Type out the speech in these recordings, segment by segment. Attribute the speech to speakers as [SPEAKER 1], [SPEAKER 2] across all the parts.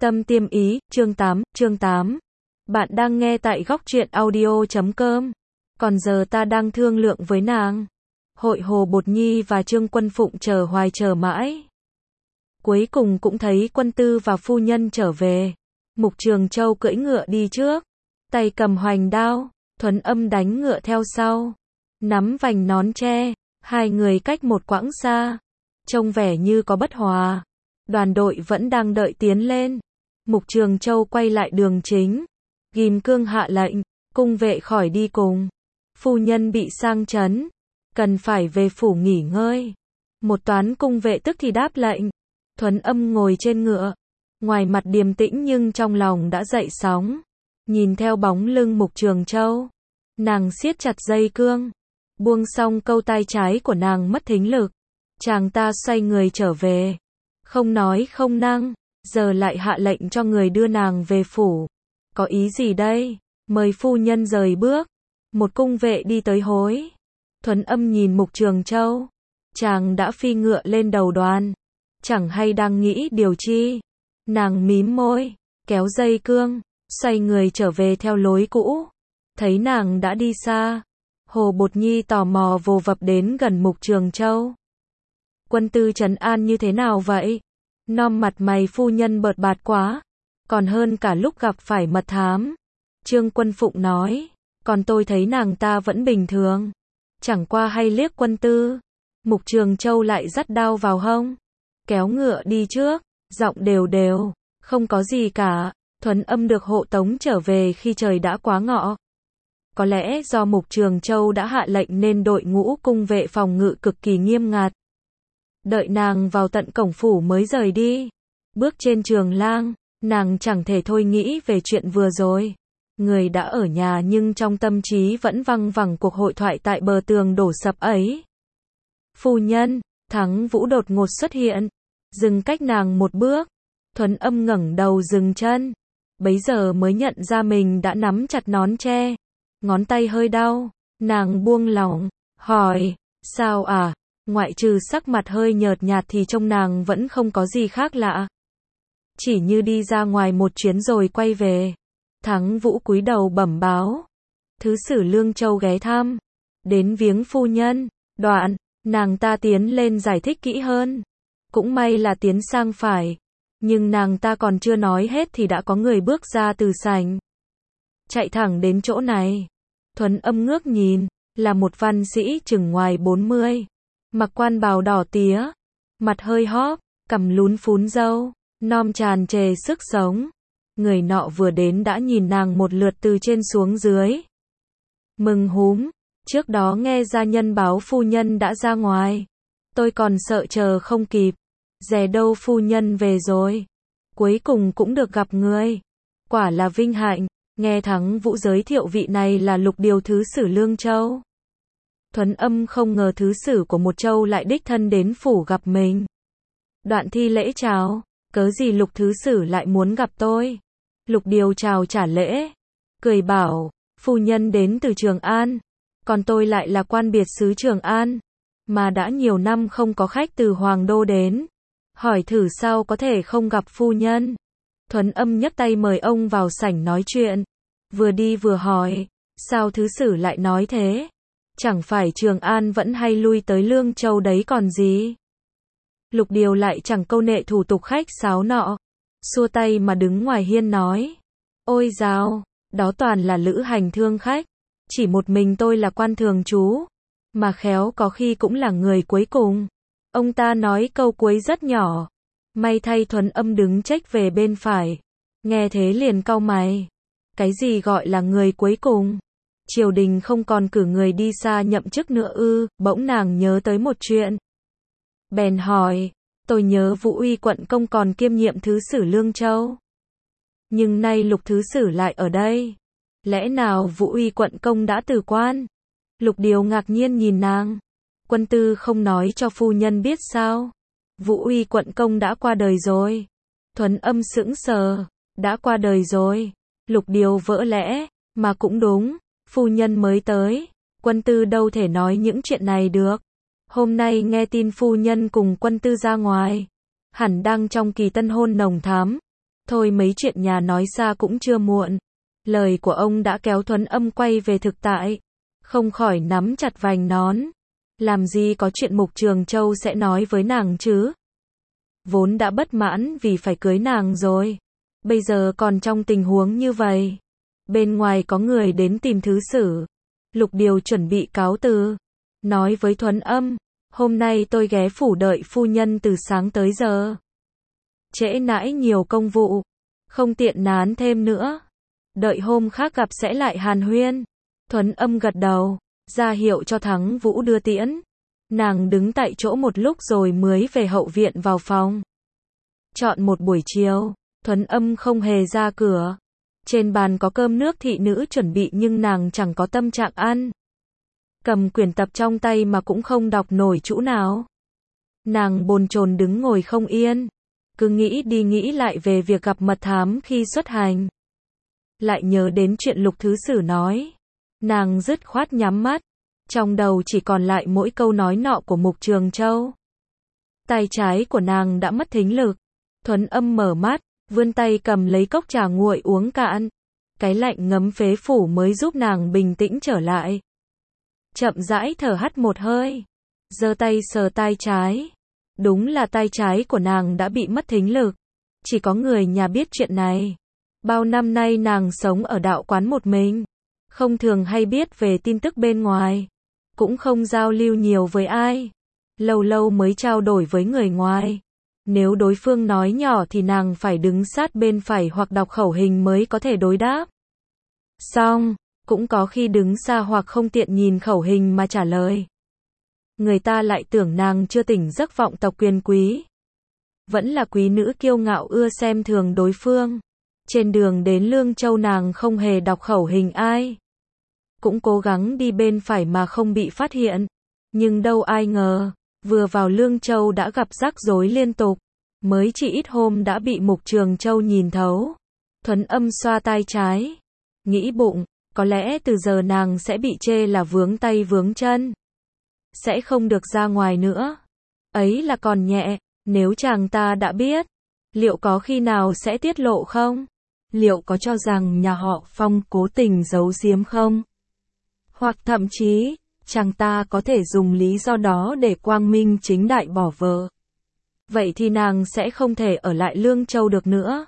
[SPEAKER 1] Tâm Tiêm Ý, chương 8. Bạn đang nghe tại góc truyện audio.com. Còn giờ ta đang thương lượng với nàng. Hội Hồ Bột Nhi và Trương Quân Phụng chờ hoài chờ mãi. Cuối cùng cũng thấy quân tư và phu nhân trở về. Mục Trường Châu cưỡi ngựa đi trước, tay cầm hoành đao, Thuấn Âm đánh ngựa theo sau, nắm vành nón tre, hai người cách một quãng xa, trông vẻ như có bất hòa. Đoàn đội vẫn đang đợi tiến lên. Mục Trường Châu quay lại đường chính, ghim cương hạ lệnh, cung vệ khỏi đi cùng. Phu nhân bị sang chấn, cần phải về phủ nghỉ ngơi. Một toán cung vệ tức thì đáp lệnh. Thuấn Âm ngồi trên ngựa, ngoài mặt điềm tĩnh nhưng trong lòng đã dậy sóng. Nhìn theo bóng lưng Mục Trường Châu, nàng siết chặt dây cương, buông xong câu tay trái của nàng mất thính lực. Chàng ta xoay người trở về, không nói không năng, giờ lại hạ lệnh cho người đưa nàng về phủ. Có ý gì đây? Mời phu nhân rời bước. Một cung vệ đi tới hối. Thuấn Âm nhìn Mục Trường Châu, chàng đã phi ngựa lên đầu đoàn, chẳng hay đang nghĩ điều chi. Nàng mím môi, kéo dây cương, xoay người trở về theo lối cũ. Thấy nàng đã đi xa, Hồ Bột Nhi tò mò vồ vập đến gần Mục Trường Châu. Quân tư trấn an như thế nào vậy? Nom mặt mày phu nhân bợt bạt quá, còn hơn cả lúc gặp phải mật thám. Trương Quân Phụng nói, còn tôi thấy nàng ta vẫn bình thường, chẳng qua hay liếc quân tư. Mục Trường Châu lại dắt đao vào hông, kéo ngựa đi trước, giọng đều đều, không có gì cả. Thuấn Âm được hộ tống trở về khi trời đã quá ngọ. Có lẽ do Mục Trường Châu đã hạ lệnh nên đội ngũ cung vệ phòng ngự cực kỳ nghiêm ngặt. Đợi nàng vào tận cổng phủ mới rời đi. Bước trên trường lang, nàng chẳng thể thôi nghĩ về chuyện vừa rồi. Người đã ở nhà nhưng trong tâm trí vẫn văng vẳng cuộc hội thoại tại bờ tường đổ sập ấy. Phu nhân, Thắng Vũ đột ngột xuất hiện, dừng cách nàng một bước. Thuấn Âm ngẩng đầu dừng chân, bấy giờ mới nhận ra mình đã nắm chặt nón tre. Ngón tay hơi đau, nàng buông lỏng, hỏi, sao à? Ngoại trừ sắc mặt hơi nhợt nhạt thì trông nàng vẫn không có gì khác lạ. Chỉ như đi ra ngoài một chuyến rồi quay về. Thắng Vũ cúi đầu bẩm báo. Thứ sử Lương Châu ghé thăm, đến viếng phu nhân. Đoạn, nàng ta tiến lên giải thích kỹ hơn. Cũng may là tiến sang phải. Nhưng nàng ta còn chưa nói hết thì đã có người bước ra từ sảnh, chạy thẳng đến chỗ này. Thuấn Âm ngước nhìn, là một văn sĩ chừng ngoài 40. Mặc quan bào đỏ tía, mặt hơi hóp, cằm lún phún râu, nom tràn trề sức sống. Người nọ vừa đến đã nhìn nàng một lượt từ trên xuống dưới. Mừng húm, trước đó nghe gia nhân báo phu nhân đã ra ngoài. Tôi còn sợ chờ không kịp. Dè đâu phu nhân về rồi. Cuối cùng cũng được gặp người. Quả là vinh hạnh. Nghe Thắng Vũ giới thiệu vị này là Lục Điều thứ sử Lương Châu. Thuấn Âm không ngờ thứ sử của một châu lại đích thân đến phủ gặp mình. Đoạn thi lễ chào, cớ gì Lục thứ sử lại muốn gặp tôi? Lục Điều chào trả lễ, cười bảo, phu nhân đến từ Trường An, còn tôi lại là quan biệt xứ Trường An, mà đã nhiều năm không có khách từ Hoàng Đô đến. Hỏi thử sao có thể không gặp phu nhân. Thuấn Âm nhấc tay mời ông vào sảnh nói chuyện. Vừa đi vừa hỏi, sao thứ sử lại nói thế? Chẳng phải Trường An vẫn hay lui tới Lương Châu đấy còn gì? Lục Điều lại chẳng câu nệ thủ tục khách sáo nọ, xua tay mà đứng ngoài hiên nói. Ôi dào, đó toàn là lữ hành thương khách. Chỉ một mình tôi là quan thường trú, mà khéo có khi cũng là người cuối cùng. Ông ta nói câu cuối rất nhỏ. May thay Thuấn Âm đứng chếch về bên phải. Nghe thế liền cau mày. Cái gì gọi là người cuối cùng? Triều đình không còn cử người đi xa nhậm chức nữa ư? Bỗng nàng nhớ tới một chuyện. Bèn hỏi, tôi nhớ Vũ Uy quận công còn kiêm nhiệm thứ sử Lương Châu. Nhưng nay Lục thứ sử lại ở đây. Lẽ nào Vũ Uy quận công đã từ quan? Lục Điều ngạc nhiên nhìn nàng. Quân tư không nói cho phu nhân biết sao? Vũ Uy quận công đã qua đời rồi. Thuấn Âm sững sờ, đã qua đời rồi. Lục Điều vỡ lẽ, mà cũng đúng, phu nhân mới tới, quân tư đâu thể nói những chuyện này được. Hôm nay nghe tin phu nhân cùng quân tư ra ngoài, hẳn đang trong kỳ tân hôn nồng thắm, Thôi mấy chuyện nhà nói xa cũng chưa muộn. Lời của ông đã kéo Thuấn Âm quay về thực tại. Không khỏi nắm chặt vành nón. Làm gì có chuyện Mục Trường Châu sẽ nói với nàng chứ? Vốn đã bất mãn vì phải cưới nàng rồi. Bây giờ còn trong tình huống như vậy. Bên ngoài có người đến tìm thứ sử. Lục Điều chuẩn bị cáo từ. Nói với Thuấn Âm, hôm nay tôi ghé phủ đợi phu nhân từ sáng tới giờ. Trễ nãi nhiều công vụ. Không tiện nán thêm nữa. Đợi hôm khác gặp sẽ lại hàn huyên. Thuấn Âm gật đầu, ra hiệu cho Thắng Vũ đưa tiễn. Nàng đứng tại chỗ một lúc rồi mới về hậu viện vào phòng. Chọn một buổi chiều, Thuấn Âm không hề ra cửa. Trên bàn có cơm nước thị nữ chuẩn bị nhưng nàng chẳng có tâm trạng ăn. Cầm quyển tập trong tay mà cũng không đọc nổi chữ nào. Nàng bồn chồn đứng ngồi không yên. Cứ nghĩ đi nghĩ lại về việc gặp mật thám khi xuất hành. Lại nhớ đến chuyện Lục Thứ Sử nói. Nàng dứt khoát nhắm mắt. Trong đầu chỉ còn lại mỗi câu nói nọ của Mục Trường Châu. Tay trái của nàng đã mất thính lực. Thuấn Âm mở mắt, vươn tay cầm lấy cốc trà nguội uống cạn. Cái lạnh ngấm phế phủ mới giúp nàng bình tĩnh trở lại. Chậm rãi thở hắt một hơi. Giơ tay sờ tay trái. Đúng là tay trái của nàng đã bị mất thính lực. Chỉ có người nhà biết chuyện này. Bao năm nay nàng sống ở đạo quán một mình. Không thường hay biết về tin tức bên ngoài. Cũng không giao lưu nhiều với ai. Lâu lâu mới trao đổi với người ngoài. Nếu đối phương nói nhỏ thì nàng phải đứng sát bên phải hoặc đọc khẩu hình mới có thể đối đáp. Xong, cũng có khi đứng xa hoặc không tiện nhìn khẩu hình mà trả lời. Người ta lại tưởng nàng chưa tỉnh giấc vọng tộc quyền quý. Vẫn là quý nữ kiêu ngạo ưa xem thường đối phương. Trên đường đến Lương Châu nàng không hề đọc khẩu hình ai. Cũng cố gắng đi bên phải mà không bị phát hiện. Nhưng đâu ai ngờ, vừa vào Lương Châu đã gặp rắc rối liên tục. Mới chỉ ít hôm đã bị Mục Trường Châu nhìn thấu. Thuấn Âm xoa tay trái. Nghĩ bụng, có lẽ từ giờ nàng sẽ bị chê là vướng tay vướng chân. Sẽ không được ra ngoài nữa. Ấy là còn nhẹ, nếu chàng ta đã biết. Liệu có khi nào sẽ tiết lộ không? Liệu có cho rằng nhà họ Phong cố tình giấu giếm không? Hoặc thậm chí, chàng ta có thể dùng lý do đó để quang minh chính đại bỏ vợ. Vậy thì nàng sẽ không thể ở lại Lương Châu được nữa.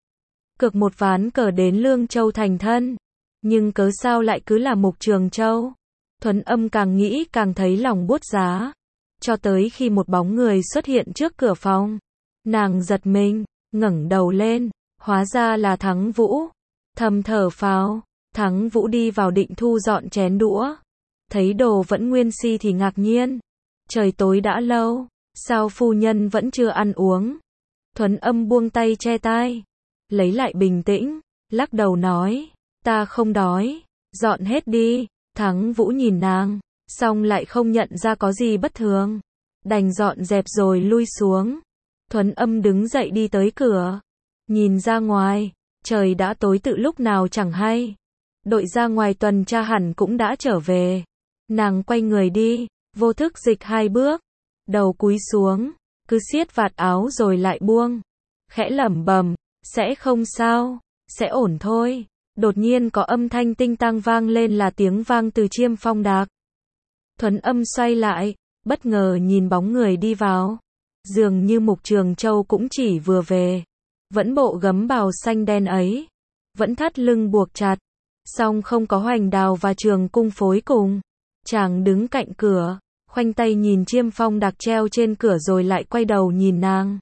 [SPEAKER 1] Cược một ván cờ đến Lương Châu thành thân. Nhưng cớ sao lại cứ là Mục Trường Châu? Thuấn Âm càng nghĩ càng thấy lòng buốt giá. Cho tới khi một bóng người xuất hiện trước cửa phòng. Nàng giật mình, ngẩng đầu lên. Hóa ra là Thắng Vũ. Thầm thở phào. Thắng Vũ đi vào định thu dọn chén đũa. Thấy đồ vẫn nguyên si thì ngạc nhiên. Trời tối đã lâu. Sao phu nhân vẫn chưa ăn uống? Thuấn Âm buông tay che tai. Lấy lại bình tĩnh. Lắc đầu nói. Ta không đói. Dọn hết đi. Thắng Vũ nhìn nàng. Xong lại không nhận ra có gì bất thường. Đành dọn dẹp rồi lui xuống. Thuấn Âm đứng dậy đi tới cửa. Nhìn ra ngoài. Trời đã tối từ lúc nào chẳng hay. Đội ra ngoài tuần tra hẳn cũng đã trở về. Nàng quay người đi. Vô thức dịch 2 bước. Đầu cúi xuống. Cứ siết vạt áo rồi lại buông. Khẽ lẩm bẩm. Sẽ không sao. Sẽ ổn thôi. Đột nhiên có âm thanh tinh tang vang lên là tiếng vang từ Chiêm Phong Đạc. Thuấn Âm xoay lại. Bất ngờ nhìn bóng người đi vào. Dường như Mục Trường Châu cũng chỉ vừa về. Vẫn bộ gấm bào xanh đen ấy. Vẫn thắt lưng buộc chặt. Song không có Hoành Đào và Trường Cung phối cùng. Chàng đứng cạnh cửa. Khoanh tay nhìn Chiêm Phong Đạc treo trên cửa rồi lại quay đầu nhìn nàng.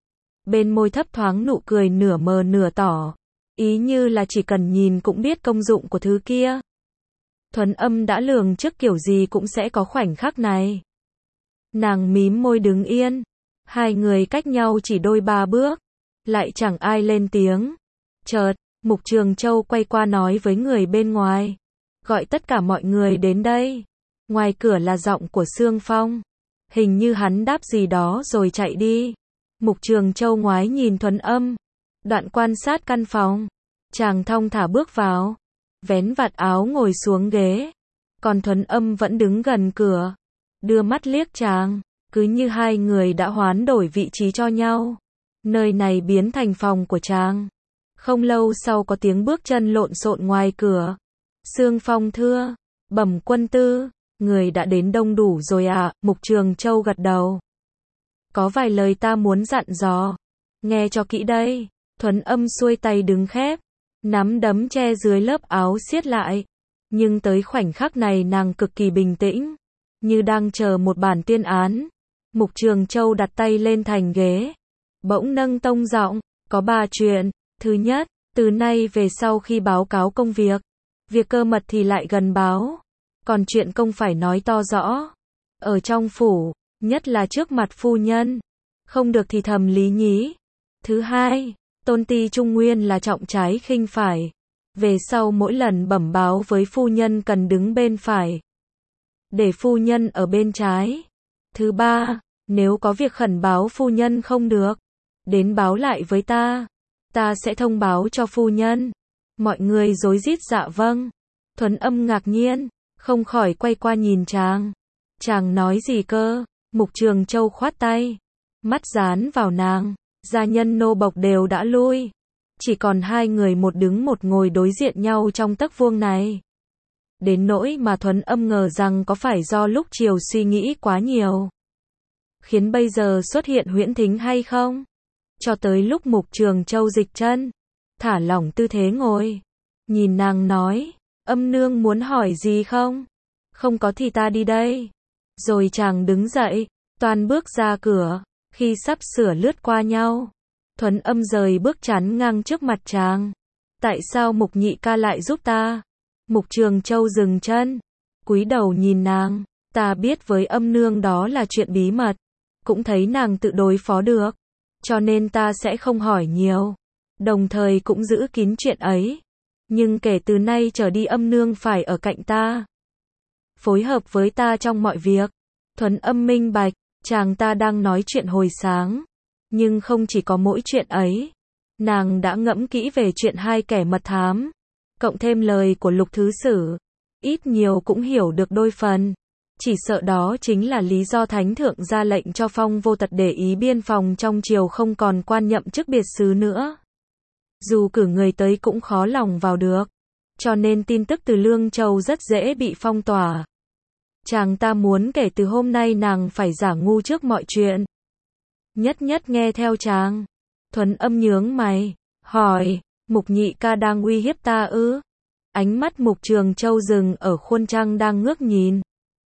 [SPEAKER 1] Bên môi thấp thoáng nụ cười nửa mờ nửa tỏ. Ý như là chỉ cần nhìn cũng biết công dụng của thứ kia. Thuấn Âm đã lường trước kiểu gì cũng sẽ có khoảnh khắc này. Nàng mím môi đứng yên. Hai người cách nhau chỉ đôi 3 bước. Lại chẳng ai lên tiếng. Chợt, Mục Trường Châu quay qua nói với người bên ngoài. Gọi tất cả mọi người đến đây. Ngoài cửa là giọng của Sương Phong. Hình như hắn đáp gì đó rồi chạy đi. Mục Trường Châu ngoái nhìn Thuấn Âm. Đoạn quan sát căn phòng. Chàng thong thả bước vào. Vén vạt áo ngồi xuống ghế. Còn Thuấn Âm vẫn đứng gần cửa. Đưa mắt liếc chàng. Cứ như hai người đã hoán đổi vị trí cho nhau. Nơi này biến thành phòng của chàng. Không lâu sau có tiếng bước chân lộn xộn ngoài cửa. Sương Phong thưa, bẩm quân tư, người đã đến đông đủ rồi ạ. Mục Trường Châu gật đầu. Có vài lời ta muốn dặn dò. Nghe cho kỹ đây. Thuấn Âm xuôi tay đứng khép, nắm đấm che dưới lớp áo siết lại. Nhưng tới khoảnh khắc này nàng cực kỳ bình tĩnh, như đang chờ một bản tuyên án. Mục Trường Châu đặt tay lên thành ghế, bỗng nâng tông giọng, có 3 chuyện. Thứ nhất, từ nay về sau khi báo cáo công việc cơ mật thì lại gần báo. Còn chuyện công phải nói to rõ. Ở trong phủ, nhất là trước mặt phu nhân. Không được thì thầm lý nhí. Thứ hai, tôn ti trung nguyên là trọng trái khinh phải. Về sau mỗi lần bẩm báo với phu nhân cần đứng bên phải, để phu nhân ở bên trái. Thứ ba, nếu có việc khẩn báo phu nhân không được, đến báo lại với ta. Ta sẽ thông báo cho phu nhân. Mọi người rối rít dạ vâng. Thuấn Âm ngạc nhiên, không khỏi quay qua nhìn chàng. Chàng nói gì cơ? Mục Trường Châu khoát tay, mắt dán vào nàng. Gia nhân nô bộc đều đã lui, chỉ còn 2 người một đứng một ngồi đối diện nhau trong tấc vuông này. Đến nỗi mà Thuấn Âm ngờ rằng có phải do lúc chiều suy nghĩ quá nhiều, khiến bây giờ xuất hiện huyễn thính hay không? Cho tới lúc Mục Trường Châu dịch chân, thả lỏng tư thế ngồi, nhìn nàng nói, Âm nương muốn hỏi gì không? Không có thì ta đi đây. Rồi chàng đứng dậy, toan bước ra cửa. Khi sắp sửa lướt qua nhau, Thuấn Âm rời bước chắn ngang trước mặt chàng. Tại sao Mục nhị ca lại giúp ta? Mục Trường Châu dừng chân, cúi đầu nhìn nàng. Ta biết với Âm nương đó là chuyện bí mật, cũng thấy nàng tự đối phó được, cho nên ta sẽ không hỏi nhiều, đồng thời cũng giữ kín chuyện ấy. Nhưng kể từ nay trở đi Âm nương phải ở cạnh ta, phối hợp với ta trong mọi việc. Thuấn Âm minh bạch, chàng ta đang nói chuyện hồi sáng, nhưng không chỉ có mỗi chuyện ấy. Nàng đã ngẫm kỹ về chuyện 2 kẻ mật thám, cộng thêm lời của Lục Thứ Sử, ít nhiều cũng hiểu được đôi phần. Chỉ sợ đó chính là lý do Thánh Thượng ra lệnh cho Phong Vô Tật để ý biên phòng trong triều không còn quan nhậm chức biệt sứ nữa. Dù cử người tới cũng khó lòng vào được, cho nên tin tức từ Lương Châu rất dễ bị phong tỏa. Chàng ta muốn kể từ hôm nay nàng phải giả ngu trước mọi chuyện, nhất nhất nghe theo chàng. Thuấn Âm nhướng mày, hỏi, Mục nhị ca đang uy hiếp ta ư? Ánh mắt Mục Trường Châu dừng ở khuôn trăng đang ngước nhìn.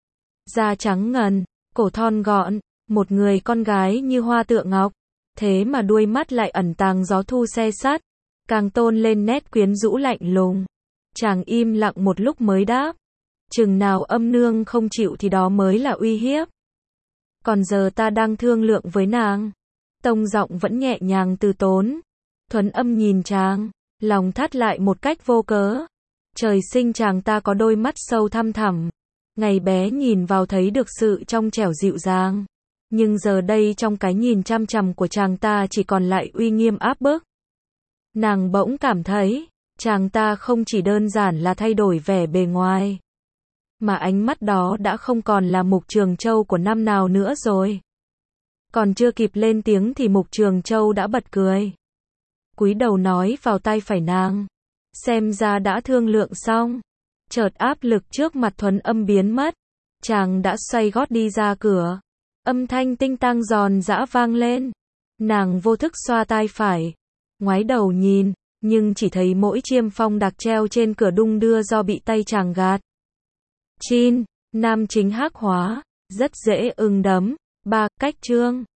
[SPEAKER 1] Da trắng ngần, cổ thon gọn, một người con gái như hoa tựa ngọc, thế mà đuôi mắt lại ẩn tàng gió thu se sắt, càng tôn lên nét quyến rũ lạnh lùng. Chàng im lặng một lúc mới đáp, chừng nào Âm nương không chịu thì đó mới là uy hiếp. Còn giờ ta đang thương lượng với nàng. Tông giọng vẫn nhẹ nhàng từ tốn. Thuấn Âm nhìn chàng, lòng thắt lại một cách vô cớ. Trời sinh chàng ta có đôi mắt sâu thăm thẳm. Ngày bé nhìn vào thấy được sự trong trẻo dịu dàng, nhưng giờ đây trong cái nhìn chăm chằm của chàng ta chỉ còn lại uy nghiêm áp bức. Nàng bỗng cảm thấy, chàng ta không chỉ đơn giản là thay đổi vẻ bề ngoài, mà ánh mắt đó đã không còn là Mục Trường Châu của năm nào nữa rồi. Còn chưa kịp lên tiếng thì Mục Trường Châu đã bật cười, cúi đầu nói vào tai phải nàng, xem ra đã thương lượng xong. Chợt áp lực trước mặt Thuấn Âm biến mất, chàng đã xoay gót đi ra cửa. Âm thanh tinh tang giòn giã vang lên. Nàng vô thức xoa tai phải, ngoái đầu nhìn, nhưng chỉ thấy mỗi chiêm phong đặc treo trên cửa đung đưa do bị tay chàng gạt. Chin, nam chính hắc hóa, rất dễ ưng đấm. 3. Cách chương